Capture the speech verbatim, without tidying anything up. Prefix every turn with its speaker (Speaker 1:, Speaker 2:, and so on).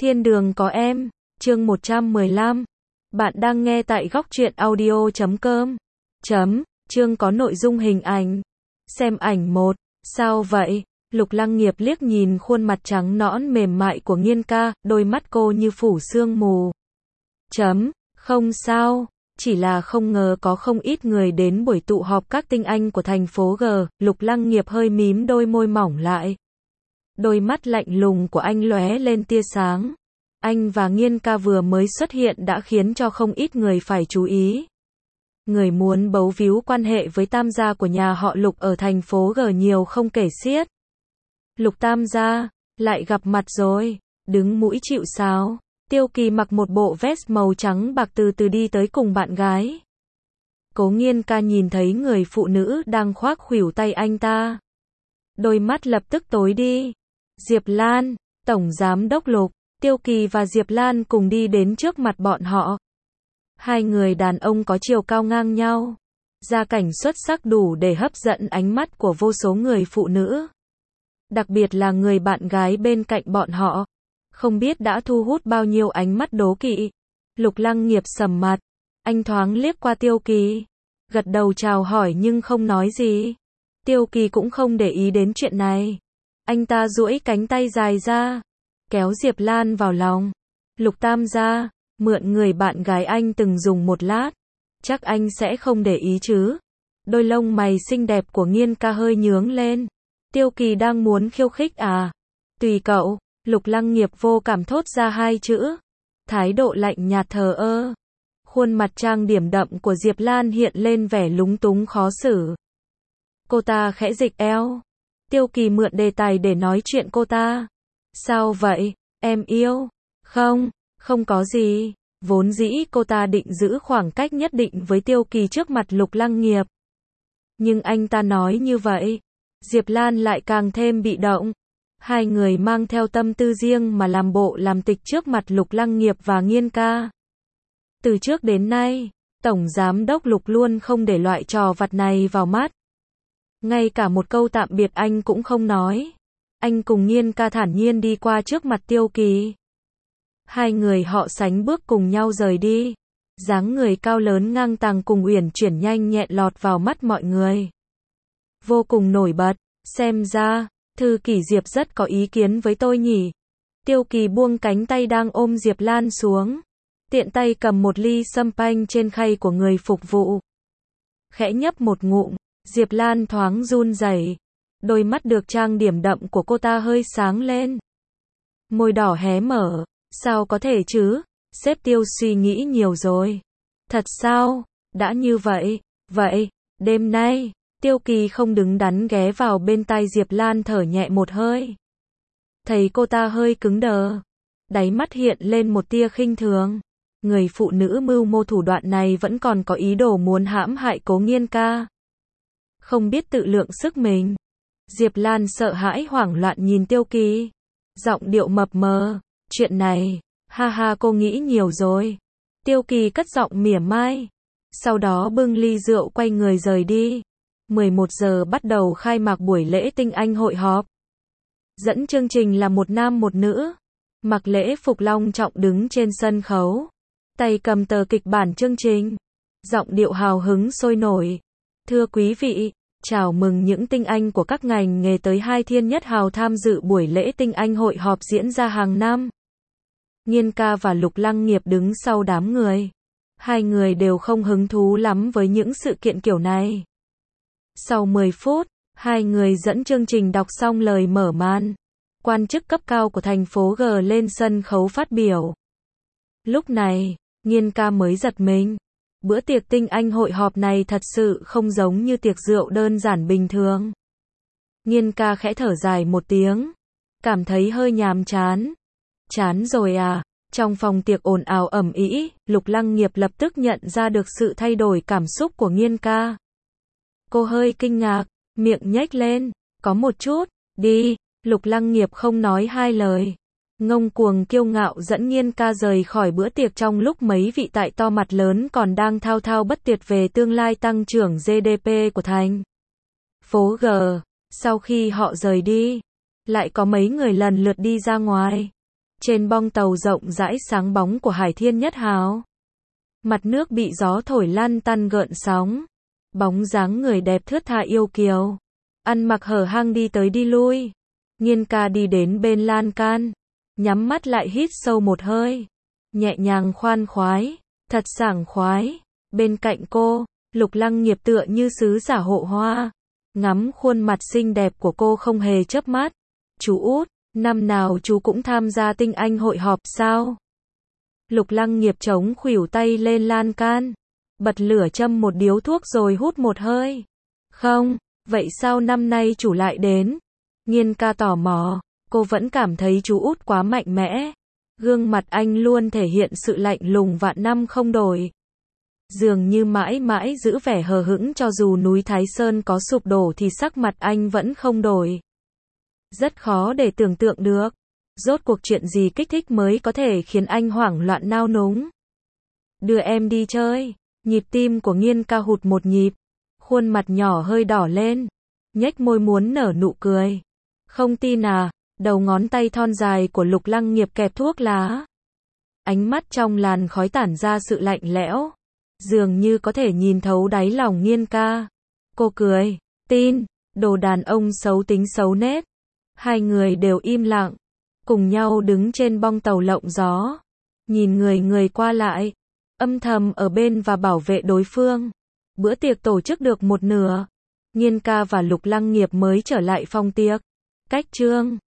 Speaker 1: Thiên đường có em, chương một trăm mười lăm. Bạn đang nghe tại góc truyện audio chấm com. Chấm, chương có nội dung hình ảnh. Xem ảnh một. Sao vậy? Lục Lăng Nghiệp liếc nhìn khuôn mặt trắng nõn mềm mại của Nghiên ca, đôi mắt cô như phủ sương mù. Chấm, không sao, chỉ là không ngờ có không ít người đến buổi tụ họp các tinh anh của thành phố G. Lục Lăng Nghiệp hơi mím đôi môi mỏng lại. Đôi mắt lạnh lùng của anh lóe lên tia sáng. Anh và Nghiên ca vừa mới xuất hiện đã khiến cho không ít người phải chú ý. Người muốn bấu víu quan hệ với tam gia của nhà họ Lục ở thành phố G nhiều không kể xiết. Lục tam gia, lại gặp mặt rồi, đứng mũi chịu sáo. Tiêu Kỳ mặc một bộ vest màu trắng bạc từ từ đi tới cùng bạn gái. Cố Nghiên ca nhìn thấy người phụ nữ đang khoác khuỷu tay anh ta. Đôi mắt lập tức tối đi. Diệp Lan, Tổng Giám đốc Lục. Tiêu Kỳ và Diệp Lan cùng đi đến trước mặt bọn họ. Hai người đàn ông có chiều cao ngang nhau. Gia cảnh xuất sắc đủ để hấp dẫn ánh mắt của vô số người phụ nữ. Đặc biệt là người bạn gái bên cạnh bọn họ. Không biết đã thu hút bao nhiêu ánh mắt đố kỵ. Lục Lăng Nghiệp sầm mặt. Anh thoáng liếc qua Tiêu Kỳ. Gật đầu chào hỏi nhưng không nói gì. Tiêu Kỳ cũng không để ý đến chuyện này. Anh ta duỗi cánh tay dài ra. Kéo Diệp Lan vào lòng. Lục tam gia, mượn người bạn gái anh từng dùng một lát. Chắc anh sẽ không để ý chứ. Đôi lông mày xinh đẹp của Nghiên ca hơi nhướng lên. Tiêu Kỳ đang muốn khiêu khích à? Tùy cậu. Lục Lăng Nghiệp vô cảm thốt ra hai chữ. Thái độ lạnh nhạt thờ ơ. Khuôn mặt trang điểm đậm của Diệp Lan hiện lên vẻ lúng túng khó xử. Cô ta khẽ dịch eo. Tiêu Kỳ mượn đề tài để nói chuyện cô ta. Sao vậy, em yêu? Không, không có gì. Vốn dĩ cô ta định giữ khoảng cách nhất định với Tiêu Kỳ trước mặt Lục Lăng Nghiệp. Nhưng anh ta nói như vậy. Diệp Lan lại càng thêm bị động. Hai người mang theo tâm tư riêng mà làm bộ làm tịch trước mặt Lục Lăng Nghiệp và Nghiên ca. Từ trước đến nay, Tổng Giám đốc Lục luôn không để loại trò vặt này vào mắt. Ngay cả một câu tạm biệt anh cũng không nói. Anh cùng Nghiên ca thản nhiên đi qua trước mặt Tiêu Kỳ. Hai người họ sánh bước cùng nhau rời đi. Dáng người cao lớn ngang tàng cùng uyển chuyển nhanh nhẹn lọt vào mắt mọi người. Vô cùng nổi bật. Xem ra, Thư Kỷ Diệp rất có ý kiến với tôi nhỉ. Tiêu Kỳ buông cánh tay đang ôm Diệp Lan xuống. Tiện tay cầm một ly champagne trên khay của người phục vụ. Khẽ nhấp một ngụm, Diệp Lan thoáng run rẩy. Đôi mắt được trang điểm đậm của cô ta hơi sáng lên. Môi đỏ hé mở. Sao có thể chứ? Sếp Tiêu suy nghĩ nhiều rồi. Thật sao? Đã như vậy. Vậy, đêm nay, Tiêu Kỳ không đứng đắn ghé vào bên tai Diệp Lan thở nhẹ một hơi. Thấy cô ta hơi cứng đờ. Đáy mắt hiện lên một tia khinh thường. Người phụ nữ mưu mô thủ đoạn này vẫn còn có ý đồ muốn hãm hại Cố Nghiên ca. Không biết tự lượng sức mình. Diệp Lan sợ hãi hoảng loạn nhìn Tiêu Kỳ. Giọng điệu mập mờ. Chuyện này, ha ha cô nghĩ nhiều rồi. Tiêu Kỳ cất giọng mỉa mai. Sau đó bưng ly rượu quay người rời đi. mười một giờ bắt đầu khai mạc buổi lễ tinh anh hội họp. Dẫn chương trình là một nam một nữ. Mặc lễ phục long trọng đứng trên sân khấu. Tay cầm tờ kịch bản chương trình. Giọng điệu hào hứng sôi nổi. Thưa quý vị, chào mừng những tinh anh của các ngành nghề tới hai thiên nhất hào tham dự buổi lễ tinh anh hội họp diễn ra hàng năm. Nghiên ca và Lục Lăng Nghiệp đứng sau đám người. Hai người đều không hứng thú lắm với những sự kiện kiểu này. Sau mười phút, hai người dẫn chương trình đọc xong lời mở màn. Quan chức cấp cao của thành phố G lên sân khấu phát biểu. Lúc này, Nghiên ca mới giật mình. Bữa tiệc tinh anh hội họp này thật sự không giống như tiệc rượu đơn giản bình thường. Nghiên ca khẽ thở dài một tiếng. Cảm thấy hơi nhàm chán. Chán rồi à? Trong phòng tiệc ồn ào ầm ĩ, Lục Lăng Nghiệp lập tức nhận ra được sự thay đổi cảm xúc của Nghiên ca. Cô hơi kinh ngạc, miệng nhếch lên. Có một chút, đi. Lục Lăng Nghiệp không nói hai lời. Ngông cuồng kiêu ngạo dẫn Nghiên ca rời khỏi bữa tiệc trong lúc mấy vị tại to mặt lớn còn đang thao thao bất tuyệt về tương lai tăng trưởng giê đê pê của thành phố G. Sau khi họ rời đi, lại có mấy người lần lượt đi ra ngoài. Trên bong tàu rộng rãi sáng bóng của Hải Thiên Nhất Hào. Mặt nước bị gió thổi lăn tăn gợn sóng. Bóng dáng người đẹp thướt tha yêu kiều. Ăn mặc hở hang đi tới đi lui. Nghiên ca đi đến bên lan can. Nhắm mắt lại hít sâu một hơi. Nhẹ nhàng khoan khoái. Thật sảng khoái. Bên cạnh cô, Lục Lăng Nghiệp tựa như sứ giả hộ hoa. Ngắm khuôn mặt xinh đẹp của cô không hề chớp mắt. Chú út, năm nào chú cũng tham gia tinh anh hội họp sao? Lục Lăng Nghiệp chống khuỷu tay lên lan can. Bật lửa châm một điếu thuốc rồi hút một hơi. Không, vậy sao năm nay chủ lại đến? Nghiên ca tò mò, cô vẫn cảm thấy chú út quá mạnh mẽ. Gương mặt anh luôn thể hiện sự lạnh lùng vạn năm không đổi. Dường như mãi mãi giữ vẻ hờ hững cho dù núi Thái Sơn có sụp đổ thì sắc mặt anh vẫn không đổi. Rất khó để tưởng tượng được. Rốt cuộc chuyện gì kích thích mới có thể khiến anh hoảng loạn nao núng. Đưa em đi chơi. Nhịp tim của Nghiên ca hụt một nhịp. Khuôn mặt nhỏ hơi đỏ lên. Nhếch môi muốn nở nụ cười. Không tin à? Đầu ngón tay thon dài của Lục Lăng Nghiệp kẹp thuốc lá. Ánh mắt trong làn khói tản ra sự lạnh lẽo. Dường như có thể nhìn thấu đáy lòng Nghiên ca. Cô cười. Tin. Đồ đàn ông xấu tính xấu nết. Hai người đều im lặng. Cùng nhau đứng trên bong tàu lộng gió. Nhìn người người qua lại. Âm thầm ở bên và bảo vệ đối phương. Bữa tiệc tổ chức được một nửa. Nghiên ca và Lục Lăng Nghiệp mới trở lại phòng tiệc. Cách chương